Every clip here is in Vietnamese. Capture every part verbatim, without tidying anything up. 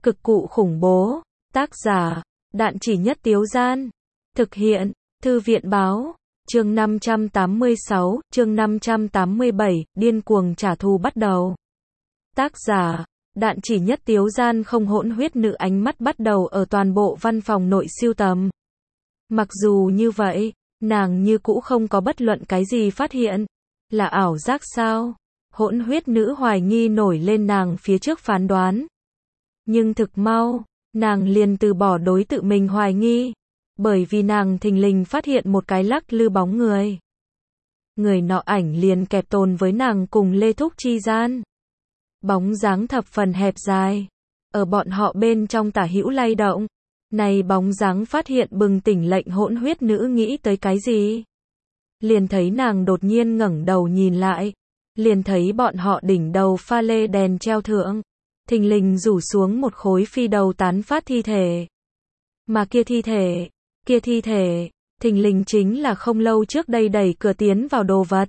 Cực cụ khủng bố. Tác giả, Đạn Chỉ Nhất Tiếu Gian. Thực hiện, Thư viện báo. Chương năm trăm tám mươi sáu, chương năm trăm tám mươi bảy, điên cuồng trả thù bắt đầu. Tác giả, Đạn Chỉ Nhất Tiếu Gian. Không hỗn huyết nữ ánh mắt bắt đầu ở toàn bộ văn phòng nội siêu tầm. Mặc dù như vậy, nàng như cũ không có bất luận cái gì phát hiện. Là ảo giác sao? Hỗn huyết nữ hoài nghi nổi lên nàng phía trước phán đoán. Nhưng thực mau, nàng liền từ bỏ đối tự mình hoài nghi. Bởi vì nàng thình lình phát hiện một cái lắc lư bóng người. Người nọ ảnh liền kẹp tồn với nàng cùng Lê Thúc chi gian. Bóng dáng thập phần hẹp dài. Ở bọn họ bên trong tả hữu lay động. Này bóng dáng phát hiện bừng tỉnh lệnh hỗn huyết nữ nghĩ tới cái gì? Liền thấy nàng đột nhiên ngẩng đầu nhìn lại. Liền thấy bọn họ đỉnh đầu pha lê đèn treo thượng. Thình lình rủ xuống một khối phi đầu tán phát thi thể. Mà kia thi thể, kia thi thể, thình lình chính là không lâu trước đây đẩy cửa tiến vào đồ vật.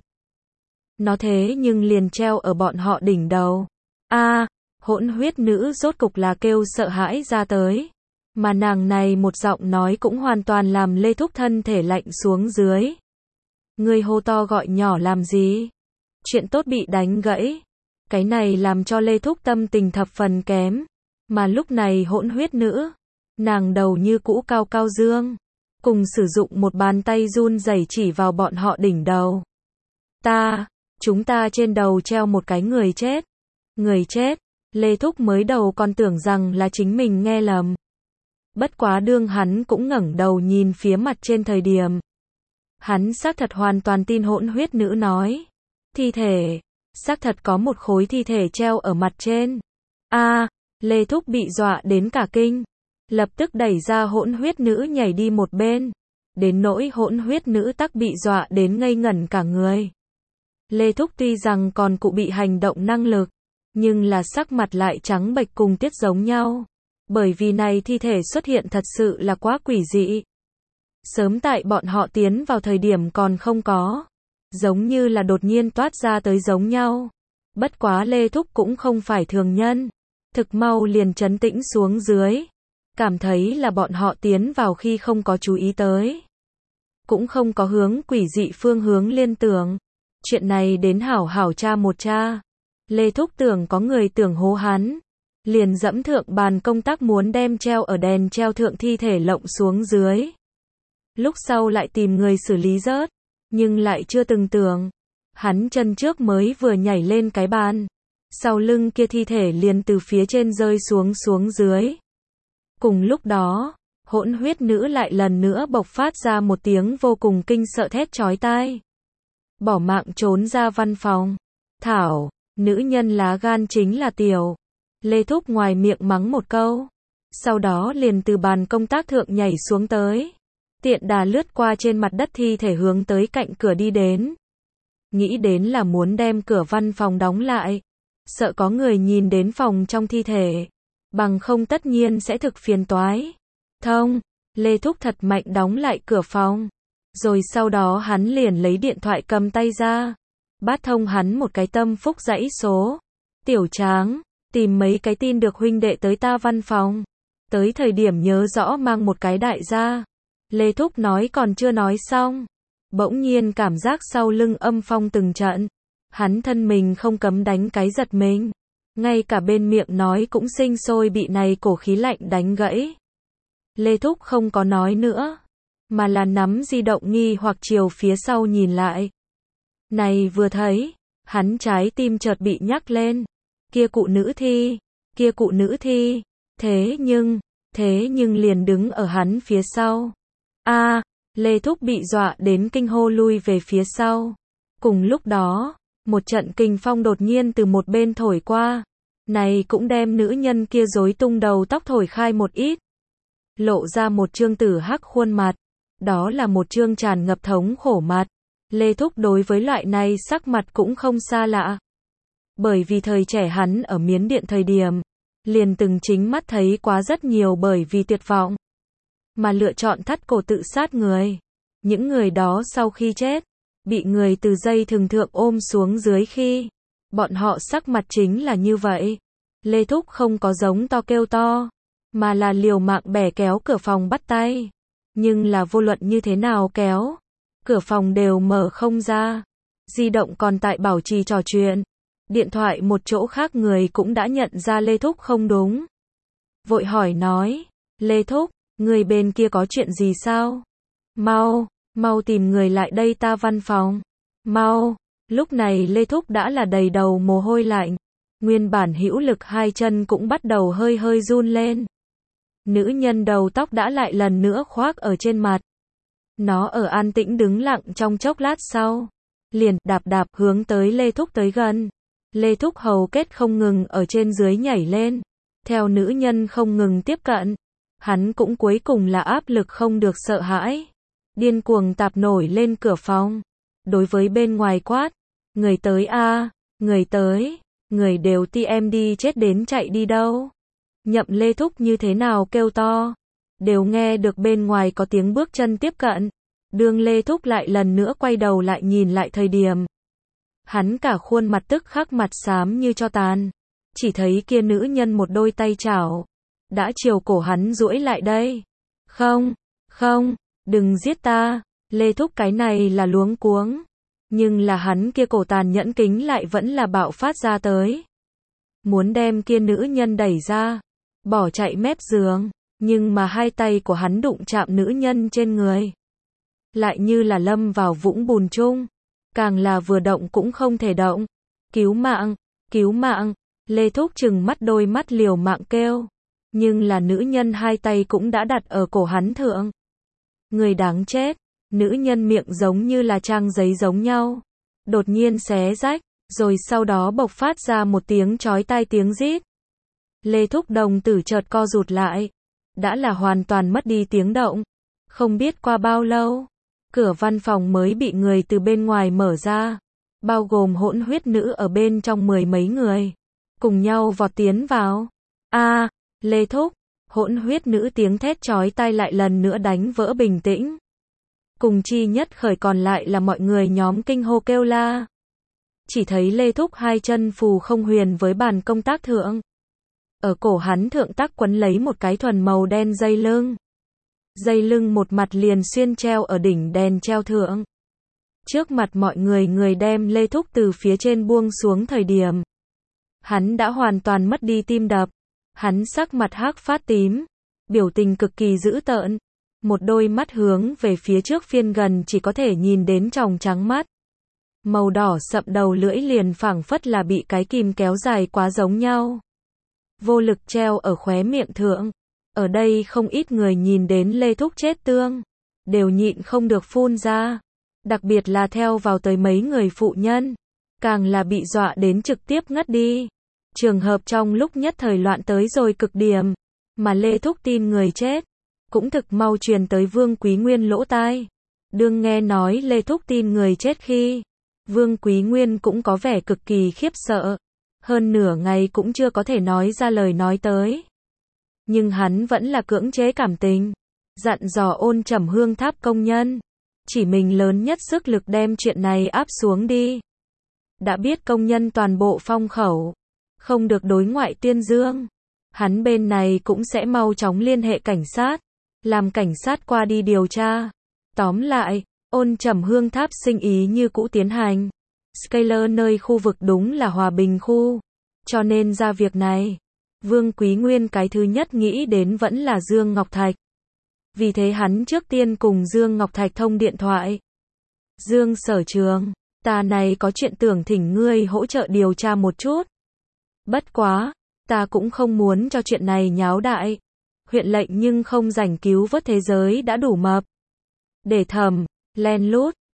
Nó thế nhưng liền treo ở bọn họ đỉnh đầu. A, hỗn huyết nữ rốt cục là kêu sợ hãi ra tới. Mà nàng này một giọng nói cũng hoàn toàn làm Lê Thúc thân thể lạnh xuống dưới. Người hô to gọi nhỏ làm gì? Chuyện tốt bị đánh gãy. Cái này làm cho Lê Thúc tâm tình thập phần kém. Mà lúc này hỗn huyết nữ, nàng đầu như cũ cao cao dương, cùng sử dụng một bàn tay run rẩy chỉ vào bọn họ đỉnh đầu. Ta, chúng ta trên đầu treo một cái người chết. Người chết, Lê Thúc mới đầu còn tưởng rằng là chính mình nghe lầm. Bất quá đương hắn cũng ngẩng đầu nhìn phía mặt trên thời điểm. Hắn xác thật hoàn toàn tin hỗn huyết nữ nói. Thi thể, xác thật có một khối thi thể treo ở mặt trên. A, Lê Thúc bị dọa đến cả kinh. Lập tức đẩy ra hỗn huyết nữ nhảy đi một bên. Đến nỗi hỗn huyết nữ tắc bị dọa đến ngây ngẩn cả người. Lê Thúc tuy rằng còn cụ bị hành động năng lực, nhưng là sắc mặt lại trắng bệch cùng tiết giống nhau. Bởi vì này thi thể xuất hiện thật sự là quá quỷ dị. Sớm tại bọn họ tiến vào thời điểm còn không có. Giống như là đột nhiên toát ra tới giống nhau. Bất quá Lê Thúc cũng không phải thường nhân. Thực mau liền trấn tĩnh xuống dưới. Cảm thấy là bọn họ tiến vào khi không có chú ý tới. Cũng không có hướng quỷ dị phương hướng liên tưởng. Chuyện này đến hảo hảo tra một tra. Lê Thúc tưởng có người tưởng hố hắn. Liền dẫm thượng bàn công tác muốn đem treo ở đèn treo thượng thi thể lộng xuống dưới. Lúc sau lại tìm người xử lý rớt. Nhưng lại chưa từng tưởng. Hắn chân trước mới vừa nhảy lên cái bàn. Sau lưng kia thi thể liền từ phía trên rơi xuống xuống dưới. Cùng lúc đó, hỗn huyết nữ lại lần nữa bộc phát ra một tiếng vô cùng kinh sợ thét chói tai. Bỏ mạng trốn ra văn phòng. Thảo, nữ nhân lá gan chính là tiểu. Lê Thúc ngoài miệng mắng một câu. Sau đó liền từ bàn công tác thượng nhảy xuống tới. Tiện đà lướt qua trên mặt đất thi thể hướng tới cạnh cửa đi đến. Nghĩ đến là muốn đem cửa văn phòng đóng lại. Sợ có người nhìn đến phòng trong thi thể. Bằng không tất nhiên sẽ thực phiền toái. Thông, Lê Thúc thật mạnh đóng lại cửa phòng. Rồi sau đó hắn liền lấy điện thoại cầm tay ra. Bát thông hắn một cái tâm phúc dãy số. Tiểu Tráng, tìm mấy cái tin được huynh đệ tới ta văn phòng. Tới thời điểm nhớ rõ mang một cái đại gia. Lê Thúc nói còn chưa nói xong. Bỗng nhiên cảm giác sau lưng âm phong từng trận. Hắn thân mình không cấm đánh cái giật mình. Ngay cả bên miệng nói cũng sinh sôi bị này cổ khí lạnh đánh gãy. Lê Thúc không có nói nữa. Mà là nắm di động nghi hoặc chiều phía sau nhìn lại. Này vừa thấy. Hắn trái tim chợt bị nhắc lên. Kia cụ nữ thi. Kia cụ nữ thi. Thế nhưng. Thế nhưng liền đứng ở hắn phía sau. A, Lê Thúc bị dọa đến kinh hô lui về phía sau. Cùng lúc đó, một trận kình phong đột nhiên từ một bên thổi qua. Này cũng đem nữ nhân kia rối tung đầu tóc thổi khai một ít. Lộ ra một trương tử hắc khuôn mặt. Đó là một trương tràn ngập thống khổ mặt. Lê Thúc đối với loại này sắc mặt cũng không xa lạ. Bởi vì thời trẻ hắn ở Miến Điện thời điểm, liền từng chính mắt thấy quá rất nhiều bởi vì tuyệt vọng. Mà lựa chọn thắt cổ tự sát người. Những người đó sau khi chết, bị người từ dây thừng thượng ôm xuống dưới khi, bọn họ sắc mặt chính là như vậy. Lê Thúc không có giống to kêu to, mà là liều mạng bẻ kéo cửa phòng bắt tay. Nhưng là vô luận như thế nào kéo, cửa phòng đều mở không ra. Di động còn tại bảo trì trò chuyện. Điện thoại một chỗ khác người cũng đã nhận ra Lê Thúc không đúng. Vội hỏi nói, Lê Thúc, người bên kia có chuyện gì sao? Mau, mau tìm người lại đây ta văn phòng. Mau, lúc này Lê Thúc đã là đầy đầu mồ hôi lạnh. Nguyên bản hữu lực hai chân cũng bắt đầu hơi hơi run lên. Nữ nhân đầu tóc đã lại lần nữa khoác ở trên mặt. Nó ở an tĩnh đứng lặng trong chốc lát sau. Liền đạp đạp hướng tới Lê Thúc tới gần. Lê Thúc hầu kết không ngừng ở trên dưới nhảy lên. Theo nữ nhân không ngừng tiếp cận. Hắn cũng cuối cùng là áp lực không được sợ hãi. Điên cuồng tạp nổi lên cửa phòng. Đối với bên ngoài quát. Người tới a, người tới. Người đều ti em đi chết đến chạy đi đâu. Nhậm Lê Thúc như thế nào kêu to. Đều nghe được bên ngoài có tiếng bước chân tiếp cận. Đương Lê Thúc lại lần nữa quay đầu lại nhìn lại thời điểm. Hắn cả khuôn mặt tức khắc mặt xám như cho tàn. Chỉ thấy kia nữ nhân một đôi tay chảo. Đã chiều cổ hắn duỗi lại đây. Không, không, đừng giết ta. Lê Thúc cái này là luống cuống. Nhưng là hắn kia cổ tàn nhẫn kính lại vẫn là bạo phát ra tới. Muốn đem kia nữ nhân đẩy ra. Bỏ chạy mép giường. Nhưng mà hai tay của hắn đụng chạm nữ nhân trên người. Lại như là lâm vào vũng bùn chung. Càng là vừa động cũng không thể động. Cứu mạng, cứu mạng. Lê Thúc trừng mắt đôi mắt liều mạng kêu. Nhưng là nữ nhân hai tay cũng đã đặt ở cổ hắn thượng. Người đáng chết. Nữ nhân miệng giống như là trang giấy giống nhau. Đột nhiên xé rách. Rồi sau đó bộc phát ra một tiếng chói tai tiếng rít. Lê Thúc đồng tử chợt co rụt lại. Đã là hoàn toàn mất đi tiếng động. Không biết qua bao lâu. Cửa văn phòng mới bị người từ bên ngoài mở ra. Bao gồm hỗn huyết nữ ở bên trong mười mấy người. Cùng nhau vọt tiến vào. A, Lê Thúc. Hỗn huyết nữ tiếng thét chói tai lại lần nữa đánh vỡ bình tĩnh. Cùng chi nhất khởi còn lại là mọi người nhóm kinh hô kêu la. Chỉ thấy Lê Thúc hai chân phù không huyền với bàn công tác thượng. Ở cổ hắn thượng tác quấn lấy một cái thuần màu đen dây lưng. Dây lưng một mặt liền xuyên treo ở đỉnh đèn treo thượng. Trước mặt mọi người người đem Lê Thúc từ phía trên buông xuống thời điểm. Hắn đã hoàn toàn mất đi tim đập. Hắn sắc mặt hắc phát tím. Biểu tình cực kỳ dữ tợn. Một đôi mắt hướng về phía trước phiên gần chỉ có thể nhìn đến tròng trắng mắt. Màu đỏ sậm đầu lưỡi liền phảng phất là bị cái kìm kéo dài quá giống nhau. Vô lực treo ở khóe miệng thượng. Ở đây không ít người nhìn đến Lê Thúc chết tương. Đều nhịn không được phun ra. Đặc biệt là theo vào tới mấy người phụ nhân. Càng là bị dọa đến trực tiếp ngất đi. Trường hợp trong lúc nhất thời loạn tới rồi cực điểm. Mà Lê Thúc tin người chết. Cũng thực mau truyền tới Vương Quý Nguyên lỗ tai. Đương nghe nói Lê Thúc tin người chết khi. Vương Quý Nguyên cũng có vẻ cực kỳ khiếp sợ. Hơn nửa ngày cũng chưa có thể nói ra lời nói tới. Nhưng hắn vẫn là cưỡng chế cảm tình. Dặn dò Ôn Trầm Hương Tháp công nhân. Chỉ mình lớn nhất sức lực đem chuyện này áp xuống đi. Đã biết công nhân toàn bộ phong khẩu. Không được đối ngoại tuyên dương. Hắn bên này cũng sẽ mau chóng liên hệ cảnh sát. Làm cảnh sát qua đi điều tra. Tóm lại, Ôn Trầm Hương Tháp sinh ý như cũ tiến hành. Skyler nơi khu vực đúng là hòa bình khu. Cho nên ra việc này. Vương Quý Nguyên cái thứ nhất nghĩ đến vẫn là Dương Ngọc Thạch. Vì thế hắn trước tiên cùng Dương Ngọc Thạch thông điện thoại. Dương sở trường, ta này có chuyện tưởng thỉnh ngươi hỗ trợ điều tra một chút. Bất quá, ta cũng không muốn cho chuyện này nháo đại. Huyện lệnh nhưng không rảnh cứu vớt thế giới đã đủ mập. Để thầm, len lút,